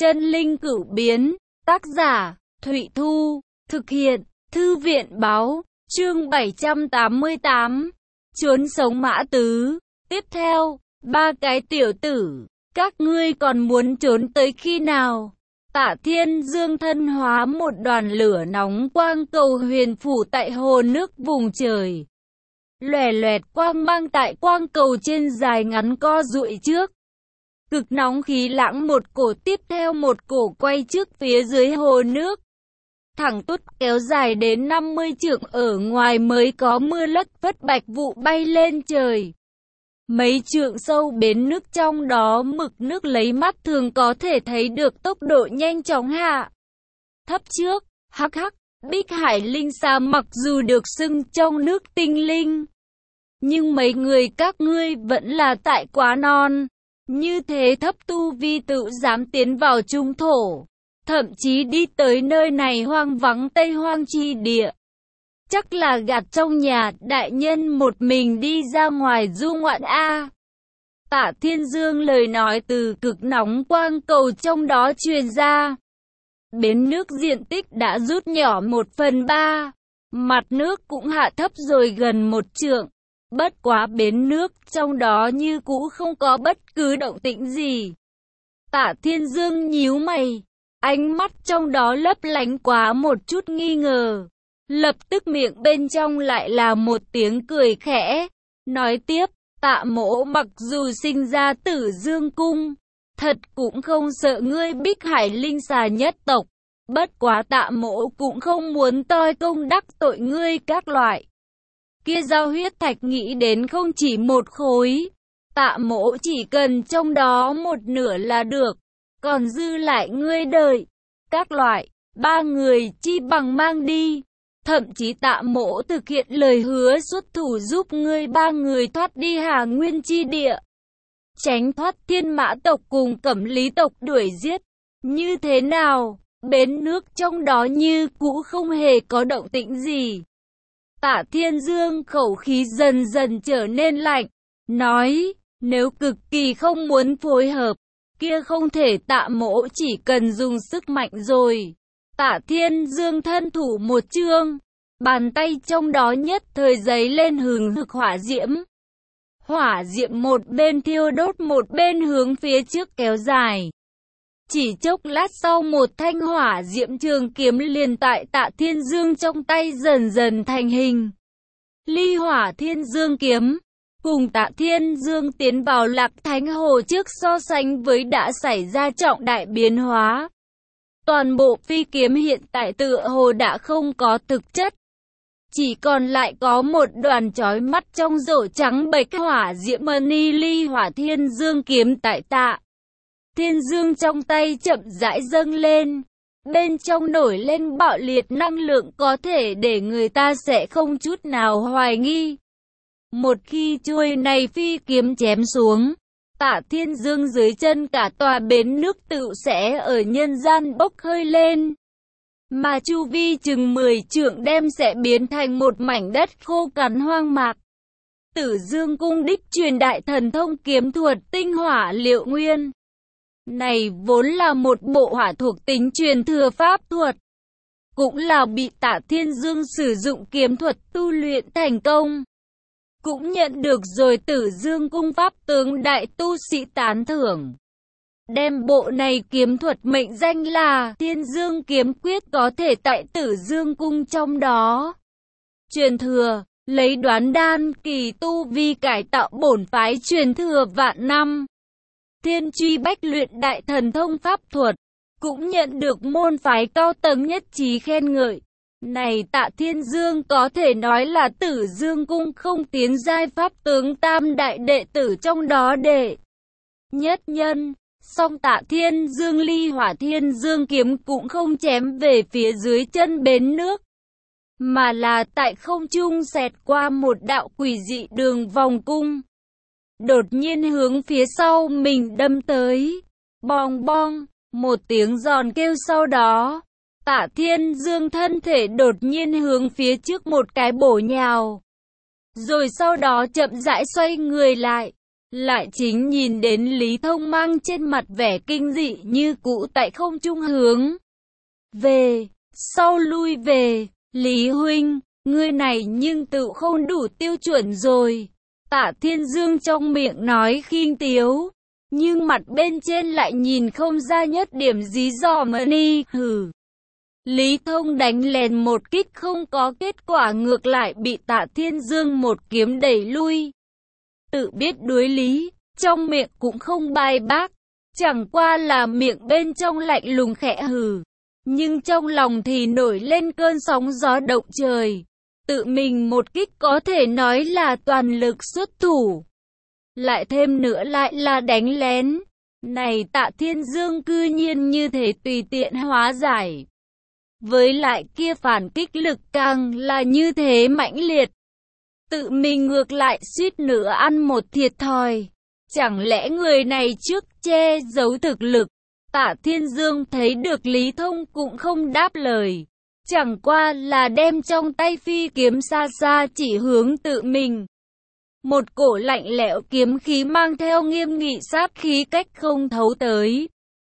Chân linh cửu biến, tác giả, Thụy Thu, thực hiện, Thư viện báo, chương 788, trốn sống mã tứ. Tiếp theo, ba cái tiểu tử, các ngươi còn muốn trốn tới khi nào? Tạ Thiên Dương thân hóa một đoàn lửa nóng quang cầu huyền phủ tại hồ nước vùng trời. Lòe loẹt quang mang tại quang cầu trên dài ngắn co duỗi trước. Cực nóng khí lãng một cổ tiếp theo một cổ quay trước phía dưới hồ nước. Thẳng tút kéo dài đến 50 trượng, ở ngoài mới có mưa lất phất bạch vụ bay lên trời. Mấy trượng sâu bến nước trong đó mực nước lấy mắt thường có thể thấy được tốc độ nhanh chóng hạ thấp trước. Hắc hắc, Bích Hải Linh Sa mặc dù được xưng trong nước tinh linh, nhưng mấy người các ngươi vẫn là tại quá non. Như thế thấp tu vi tự dám tiến vào trung thổ, thậm chí đi tới nơi này hoang vắng Tây Hoang chi địa. Chắc là gạt trong nhà đại nhân một mình đi ra ngoài du ngoạn a. Tạ Thiên Dương lời nói từ cực nóng quang cầu trong đó truyền ra. Bến nước diện tích đã rút nhỏ 1/3, mặt nước cũng hạ thấp rồi gần 1 trượng. Bất quá bến nước trong đó như cũ không có bất cứ động tĩnh gì. Tạ Thiên Dương nhíu mày, ánh mắt trong đó lấp lánh quá một chút nghi ngờ. Lập tức miệng bên trong lại là một tiếng cười khẽ, nói tiếp, Tạ mỗ mặc dù sinh ra Tử Dương Cung, thật cũng không sợ ngươi Bích Hải Linh Xà nhất tộc. Bất quá Tạ mỗ cũng không muốn toi công đắc tội ngươi các loại. Kia giao huyết thạch nghĩ đến không chỉ một khối, Tạ mỗ chỉ cần trong đó một nửa là được, còn dư lại ngươi đợi. Các loại, ba người chi bằng mang đi. Thậm chí Tạ mỗ thực hiện lời hứa xuất thủ giúp ngươi ba người thoát đi Hà Nguyên chi địa, tránh thoát Thiên Mã tộc cùng Cẩm Lý tộc đuổi giết. Như thế nào? Bến nước trong đó như cũ không hề có động tĩnh gì. Tạ Thiên Dương khẩu khí dần dần trở nên lạnh, nói, nếu cực kỳ không muốn phối hợp, kia không thể. Tạ mỗ chỉ cần dùng sức mạnh rồi. Tạ Thiên Dương thân thủ một chương, bàn tay trong đó nhất thời giấy lên hừng hực hỏa diễm. Hỏa diễm một bên thiêu đốt một bên hướng phía trước kéo dài. Chỉ chốc lát sau một thanh hỏa diễm trường kiếm liền tại Tạ Thiên Dương trong tay dần dần thành hình. Ly Hỏa Thiên Dương kiếm cùng Tạ Thiên Dương tiến vào Lạc Thánh Hồ trước so sánh với đã xảy ra trọng đại biến hóa. Toàn bộ phi kiếm hiện tại tựa hồ đã không có thực chất, chỉ còn lại có một đoàn chói mắt trong rổ trắng bệch hỏa diễm mani. Ly Hỏa Thiên Dương kiếm tại Tạ Thiên Dương trong tay chậm rãi dâng lên, bên trong nổi lên bạo liệt năng lượng có thể để người ta sẽ không chút nào hoài nghi. Một khi chuôi này phi kiếm chém xuống, Tạ Thiên Dương dưới chân cả tòa bến nước tự sẽ ở nhân gian bốc hơi lên, mà chu vi chừng 10 trượng đem sẽ biến thành một mảnh đất khô cằn hoang mạc. Tử Dương Cung đích truyền đại thần thông kiếm thuật tinh hỏa liệu nguyên. Này vốn là một bộ hỏa thuộc tính truyền thừa pháp thuật, cũng là bị Tạ Thiên Dương sử dụng kiếm thuật tu luyện thành công, cũng nhận được rồi Tử Dương Cung pháp tướng đại tu sĩ tán thưởng. Đem bộ này kiếm thuật mệnh danh là Thiên Dương kiếm quyết, có thể tại Tử Dương Cung trong đó truyền thừa, lấy Đoán Đan kỳ tu vi cải tạo bổn phái truyền thừa vạn năm. Thiên Truy Bách luyện đại thần thông pháp thuật, cũng nhận được môn phái cao tầng nhất trí khen ngợi. Này Tạ Thiên Dương có thể nói là Tử Dương Cung không tiến giai pháp tướng tam đại đệ tử trong đó đệ nhất nhân. Song Tạ Thiên Dương Ly Hỏa Thiên Dương kiếm cũng không chém về phía dưới chân bến nước, mà là tại không trung xẹt qua một đạo quỷ dị đường vòng cung, đột nhiên hướng phía sau mình đâm tới. Bong bong, một tiếng giòn kêu sau đó, Tạ Thiên Dương thân thể đột nhiên hướng phía trước một cái bổ nhào, rồi sau đó chậm rãi xoay người lại, lại chính nhìn đến Lý Thông mang trên mặt vẻ kinh dị như cũ tại không trung hướng về, sau lui về. Lý huynh, ngươi này nhưng tự không đủ tiêu chuẩn rồi. Tạ Thiên Dương trong miệng nói khinh tiếu, nhưng mặt bên trên lại nhìn không ra nhất điểm dí dỏm ni. Hừ. Lý Thông đánh lén một kích không có kết quả, ngược lại bị Tạ Thiên Dương một kiếm đẩy lui. Tự biết đối lý, trong miệng cũng không bài bác, chẳng qua là miệng bên trong lạnh lùng khẽ hừ, nhưng trong lòng thì nổi lên cơn sóng gió động trời. Tự mình một kích có thể nói là toàn lực xuất thủ, lại thêm nữa lại là đánh lén. Này Tạ Thiên Dương cư nhiên như thể tùy tiện hóa giải. Với lại kia phản kích lực càng là như thế mãnh liệt. Tự mình ngược lại suýt nữa ăn một thiệt thòi. Chẳng lẽ người này trước che giấu thực lực? Tạ Thiên Dương thấy được Lý Thông cũng không đáp lời. Chẳng qua là đem trong tay phi kiếm xa xa chỉ hướng tự mình. Một cổ lạnh lẽo kiếm khí mang theo nghiêm nghị sát khí cách không thấu tới.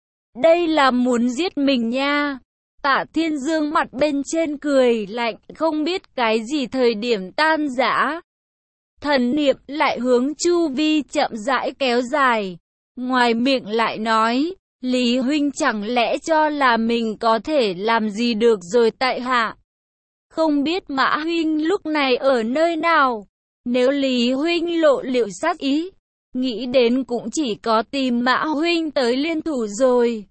Đây là muốn giết mình nha. Tạ Thiên Dương mặt bên trên cười lạnh, không biết cái gì thời điểm tan rã. Thần niệm lại hướng chu vi chậm rãi kéo dài. Ngoài miệng lại nói, Lý huynh chẳng lẽ cho là mình có thể làm gì được rồi tại hạ? Không biết Mã huynh lúc này ở nơi nào? Nếu Lý huynh lộ liễu sát ý, nghĩ đến cũng chỉ có tìm Mã huynh tới liên thủ rồi.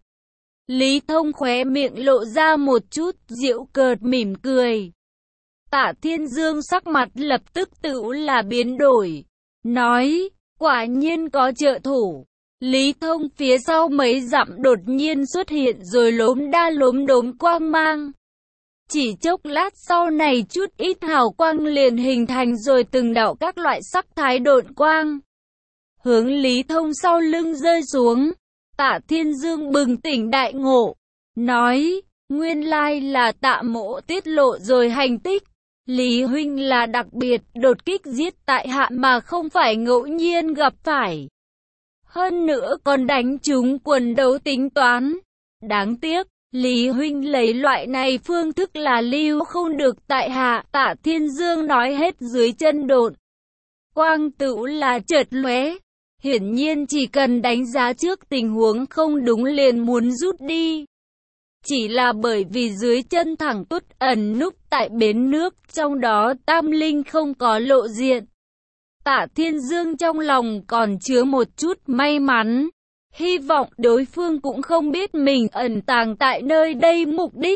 Lý Thông khóe miệng lộ ra một chút giễu cợt mỉm cười. Tạ Thiên Dương sắc mặt lập tức tự là biến đổi, nói, quả nhiên có trợ thủ. Lý Thông phía sau mấy dặm đột nhiên xuất hiện rồi lốm đốm quang mang. Chỉ chốc lát sau này chút ít hào quang liền hình thành rồi từng đạo các loại sắc thái độn quang, hướng Lý Thông sau lưng rơi xuống. Tạ Thiên Dương bừng tỉnh đại ngộ, nói, nguyên lai là Tạ mỗ tiết lộ rồi hành tích. Lý huynh là đặc biệt đột kích giết tại hạ mà không phải ngẫu nhiên gặp phải. Hơn nữa còn đánh trúng quần đấu tính toán. Đáng tiếc, Lý huynh lấy loại này phương thức là lưu không được tại hạ. Tạ Thiên Dương nói hết dưới chân độn quang tựu là chợt lóe. Hiển nhiên chỉ cần đánh giá trước tình huống không đúng liền muốn rút đi. Chỉ là bởi vì dưới chân thẳng tút ẩn núp tại bến nước, trong đó Tam Linh không có lộ diện. Tạ Thiên Dương trong lòng còn chứa một chút may mắn, hy vọng đối phương cũng không biết mình ẩn tàng tại nơi đây mục đích.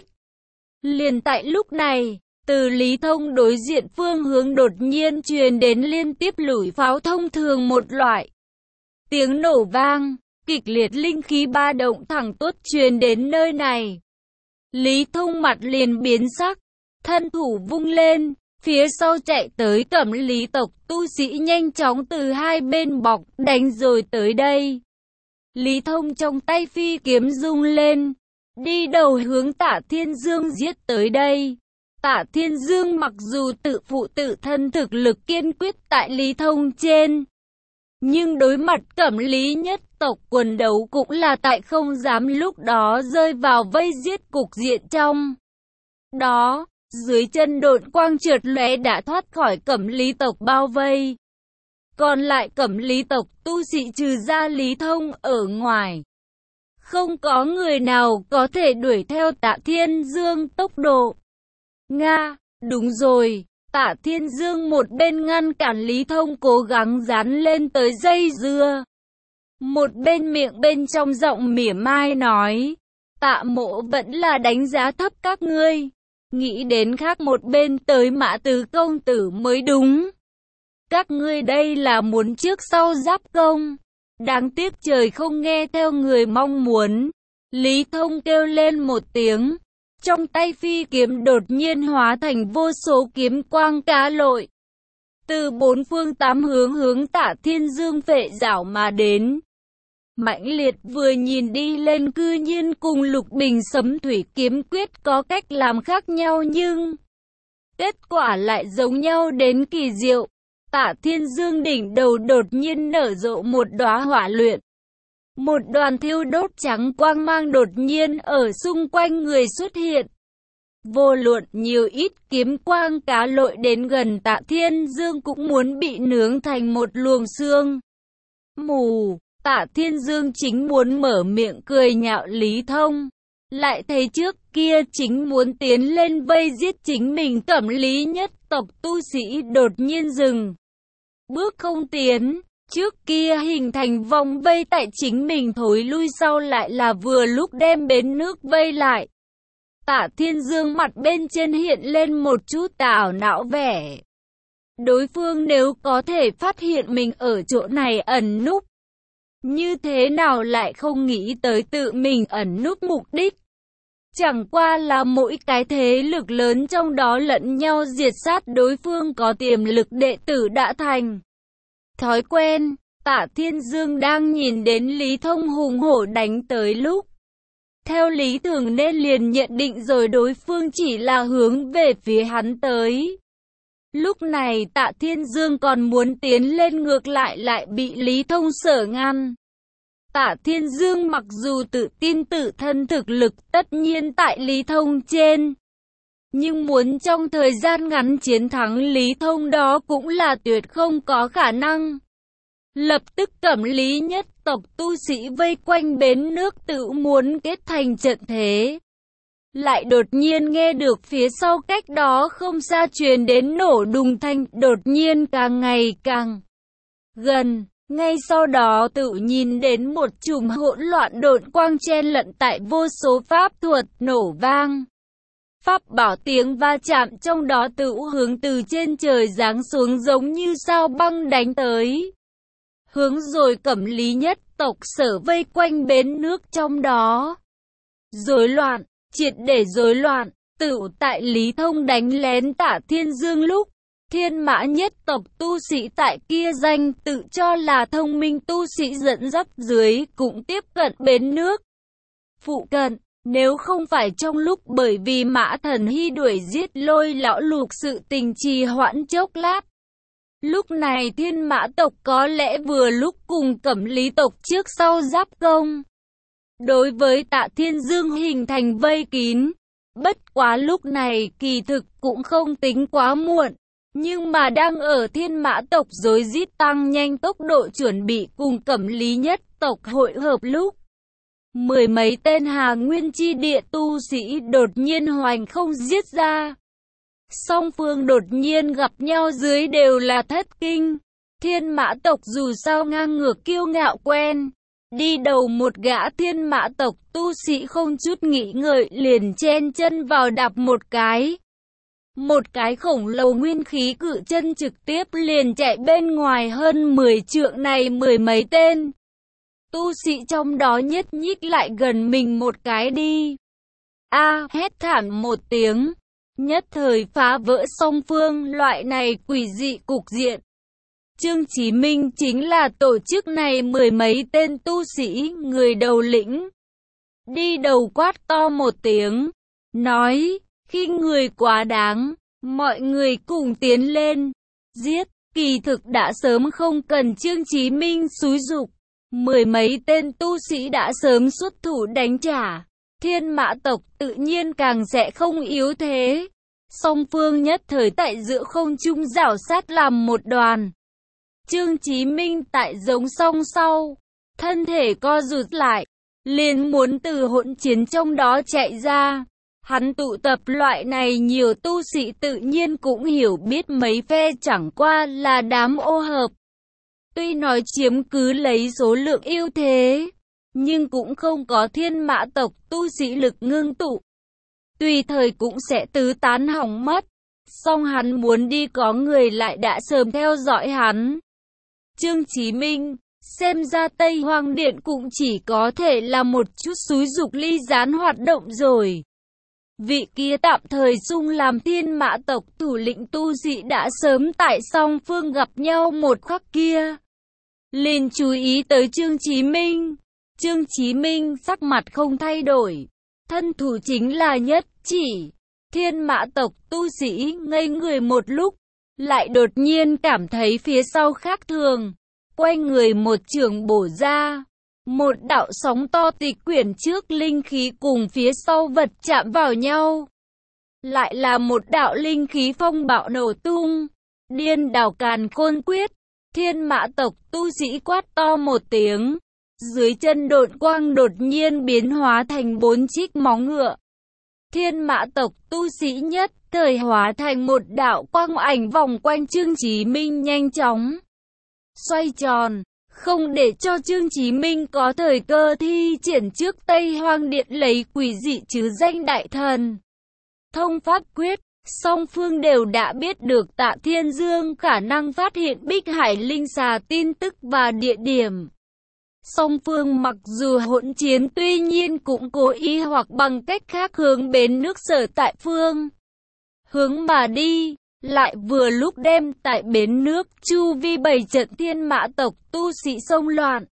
Liền tại lúc này, từ Lý Thông đối diện phương hướng đột nhiên truyền đến liên tiếp lủi pháo thông thường một loại. Tiếng nổ vang, kịch liệt linh khí ba động thẳng tốt truyền đến nơi này. Lý Thông mặt liền biến sắc, thân thủ vung lên, phía sau chạy tới Cẩm Lý tộc tu sĩ nhanh chóng từ hai bên bọc đánh rồi tới đây. Lý Thông trong tay phi kiếm rung lên, đi đầu hướng Tạ Thiên Dương giết tới đây. Tạ Thiên Dương mặc dù tự phụ tự thân thực lực kiên quyết tại Lý Thông trên, nhưng đối mặt Cẩm Lý nhất tộc quần đấu cũng là tại không dám lúc đó rơi vào vây giết cục diện trong đó. Dưới chân độn quang trượt lóe đã thoát khỏi Cẩm Lý tộc bao vây. Còn lại Cẩm Lý tộc tu sĩ trừ ra Lý Thông ở ngoài, không có người nào có thể đuổi theo Tạ Thiên Dương tốc độ. Nga, đúng rồi. Tạ Thiên Dương một bên ngăn cản Lý Thông cố gắng dán lên tới dây dưa, một bên miệng bên trong giọng mỉa mai nói, Tạ mỗ vẫn là đánh giá thấp các ngươi, nghĩ đến khác một bên tới Mã Tứ công tử mới đúng. Các ngươi đây là muốn trước sau giáp công, đáng tiếc trời không nghe theo người mong muốn. Lý Thông kêu lên một tiếng, trong tay phi kiếm đột nhiên hóa thành vô số kiếm quang cá lội, từ bốn phương tám hướng hướng Tạ Thiên Dương phệ rảo mà đến. Mãnh liệt vừa nhìn đi lên cư nhiên cùng Lục Bình Sấm Thủy kiếm quyết có cách làm khác nhau nhưng kết quả lại giống nhau đến kỳ diệu. Tạ Thiên Dương đỉnh đầu đột nhiên nở rộ một đóa hỏa luyện. Một đoàn thiêu đốt trắng quang mang đột nhiên ở xung quanh người xuất hiện. Vô luận nhiều ít kiếm quang cá lội đến gần Tạ Thiên Dương cũng muốn bị nướng thành một luồng xương. Mù, Tạ Thiên Dương chính muốn mở miệng cười nhạo Lý Thông. Lại thấy trước kia chính muốn tiến lên vây giết chính mình Cẩm Lý nhất tộc tu sĩ đột nhiên dừng. Bước không tiến, trước kia hình thành vòng vây tại chính mình thối lui sau lại là vừa lúc đem bến nước vây lại. Tạ Thiên Dương mặt bên trên hiện lên một chút ảo não vẻ. Đối phương nếu có thể phát hiện mình ở chỗ này ẩn núp, như thế nào lại không nghĩ tới tự mình ẩn núp mục đích. Chẳng qua là mỗi cái thế lực lớn trong đó lẫn nhau diệt sát đối phương có tiềm lực đệ tử đã thành thói quen. Tạ Thiên Dương đang nhìn đến Lý Thông hùng hổ đánh tới lúc, theo lý thường nên liền nhận định rồi đối phương chỉ là hướng về phía hắn tới. Lúc này Tạ Thiên Dương còn muốn tiến lên ngược lại bị Lý Thông sở ngăn. Tạ Thiên Dương mặc dù tự tin tự thân thực lực tất nhiên tại Lý Thông trên, nhưng muốn trong thời gian ngắn chiến thắng Lý Thông đó cũng là tuyệt không có khả năng. Lập tức Cẩm Lý nhất tộc tu sĩ vây quanh bến nước tự muốn kết thành trận thế. Lại đột nhiên nghe được phía sau cách đó không xa truyền đến nổ đùng thanh, đột nhiên càng ngày càng gần. Ngay sau đó tự nhìn đến một chùm hỗn loạn độn quang chen lẫn tại vô số pháp thuật nổ vang. Pháp bảo tiếng va chạm trong đó tự hướng từ trên trời giáng xuống giống như sao băng đánh tới. Hướng rồi Cẩm Lý nhất tộc sở vây quanh bến nước trong đó. Rối loạn, triệt để rối loạn, tự tại Lý Thông đánh lén Tạ Thiên Dương lúc, Thiên Mã nhất tộc tu sĩ tại kia danh tự cho là thông minh tu sĩ dẫn dắt dưới cũng tiếp cận bến nước phụ cận. Nếu không phải trong lúc bởi vì Mã Thần Hy đuổi giết Lôi lão lục sự tình trì hoãn chốc lát, lúc này Thiên Mã tộc có lẽ vừa lúc cùng Cẩm Lý tộc trước sau giáp công. Đối với Tạ Thiên Dương hình thành vây kín, bất quá lúc này kỳ thực cũng không tính quá muộn. Nhưng mà đang ở Thiên Mã tộc rối rít tăng nhanh tốc độ chuẩn bị cùng Cẩm Lý nhất tộc hội hợp lúc, mười mấy tên Hà Nguyên chi địa tu sĩ đột nhiên hoành không giết ra. Song phương đột nhiên gặp nhau dưới đều là thất kinh. Thiên Mã tộc dù sao ngang ngược kiêu ngạo quen, đi đầu một gã Thiên Mã tộc tu sĩ không chút nghĩ ngợi liền chen chân vào đạp một cái. Một cái khổng lồ nguyên khí cự chân trực tiếp liền chạy bên ngoài hơn 10 trượng này mười mấy tên tu sĩ trong đó nhất nhích lại gần mình một cái đi. Hét thảm một tiếng, nhất thời phá vỡ song phương loại này quỷ dị cục diện. Trương Chí Minh chính là tổ chức này mười mấy tên tu sĩ người đầu lĩnh. Đi đầu quát to một tiếng, nói, khi người quá đáng, mọi người cùng tiến lên, giết. Kỳ thực đã sớm không cần Trương Chí Minh xúi giục, mười mấy tên tu sĩ đã sớm xuất thủ đánh trả. Thiên Mã tộc tự nhiên càng sẽ không yếu thế. Song phương nhất thời tại giữa không trung rảo sát làm một đoàn. Trương Chí Minh tại giống song sau, thân thể co rụt lại, liền muốn từ hỗn chiến trong đó chạy ra. Hắn tụ tập loại này nhiều tu sĩ tự nhiên cũng hiểu biết mấy phe chẳng qua là đám ô hợp. Tuy nói chiếm cứ lấy số lượng ưu thế, nhưng cũng không có Thiên Mã tộc tu sĩ lực ngưng tụ. Tùy thời cũng sẽ tứ tán hỏng mất. Song hắn muốn đi có người lại đã sớm theo dõi hắn. Trương Chí Minh, xem ra Tây Hoang Điện cũng chỉ có thể là một chút xúi giục ly gián hoạt động rồi. Vị kia tạm thời xung làm Thiên Mã tộc thủ lĩnh tu sĩ đã sớm tại song phương gặp nhau một khắc kia, liền chú ý tới Trương Chí Minh. Trương Chí Minh sắc mặt không thay đổi, thân thủ chính là nhất chỉ. Thiên Mã tộc tu sĩ ngây người một lúc, lại đột nhiên cảm thấy phía sau khác thường, quay người một chưởng bổ ra. Một đạo sóng to tịch quyển trước linh khí cùng phía sau vật chạm vào nhau. Lại là một đạo linh khí phong bạo nổ tung. Điên đảo càn khôn quyết, Thiên Mã tộc tu sĩ quát to một tiếng. Dưới chân độn quang đột nhiên biến hóa thành 4 chiếc móng ngựa. Thiên Mã tộc tu sĩ nhất thời hóa thành một đạo quang ảnh vòng quanh Trương Chí Minh nhanh chóng xoay tròn, không để cho Trương Chí Minh có thời cơ thi triển trước Tây Hoang Điện lấy quỷ dị chứ danh đại thần thông pháp quyết. Song phương đều đã biết được Tạ Thiên Dương khả năng phát hiện Bích Hải Linh Xà tin tức và địa điểm. Song phương mặc dù hỗn chiến tuy nhiên cũng cố ý hoặc bằng cách khác hướng bến nước Sở Tại Phương hướng mà đi, lại vừa lúc đem tại bến nước chu vi 7 trận Thiên Mã tộc tu sĩ xông loạn.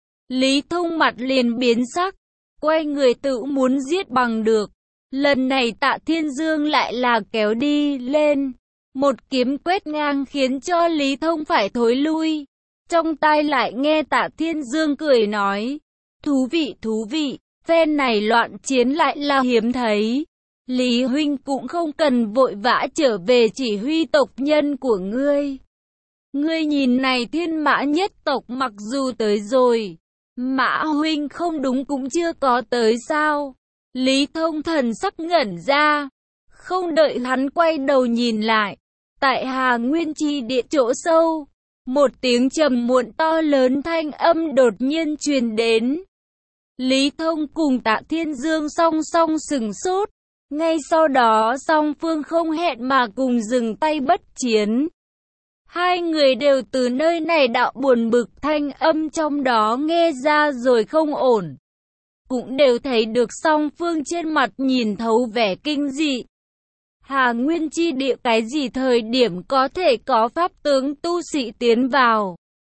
Lý Thông mặt liền biến sắc, quay người tự muốn giết bằng được. Lần này Tạ Thiên Dương lại là kéo đi lên, một kiếm quét ngang khiến cho Lý Thông phải thối lui. Trong tai lại nghe Tạ Thiên Dương cười nói, thú vị, phen này loạn chiến lại là hiếm thấy. Lý huynh cũng không cần vội vã trở về chỉ huy tộc nhân của ngươi. Ngươi nhìn này Thiên Mã nhất tộc mặc dù tới rồi, Mã huynh không đúng cũng chưa có tới sao? Lý Thông thần sắc ngẩn ra, không đợi hắn quay đầu nhìn lại, tại Hà Nguyên Chi địa chỗ sâu, một tiếng trầm muộn to lớn thanh âm đột nhiên truyền đến. Lý Thông cùng Tạ Thiên Dương song song sừng sốt, ngay sau đó song phương không hẹn mà cùng dừng tay bất chiến. Hai người đều từ nơi này đạo buồn bực thanh âm trong đó nghe ra rồi không ổn. Cũng đều thấy được song phương trên mặt nhìn thấu vẻ kinh dị. Hà Nguyên Chi địa cái gì thời điểm có thể có pháp tướng tu sĩ tiến vào.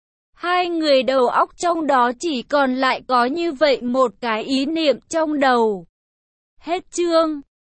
Hai người đầu óc trong đó chỉ còn lại có như vậy một cái ý niệm trong đầu. Hết chương.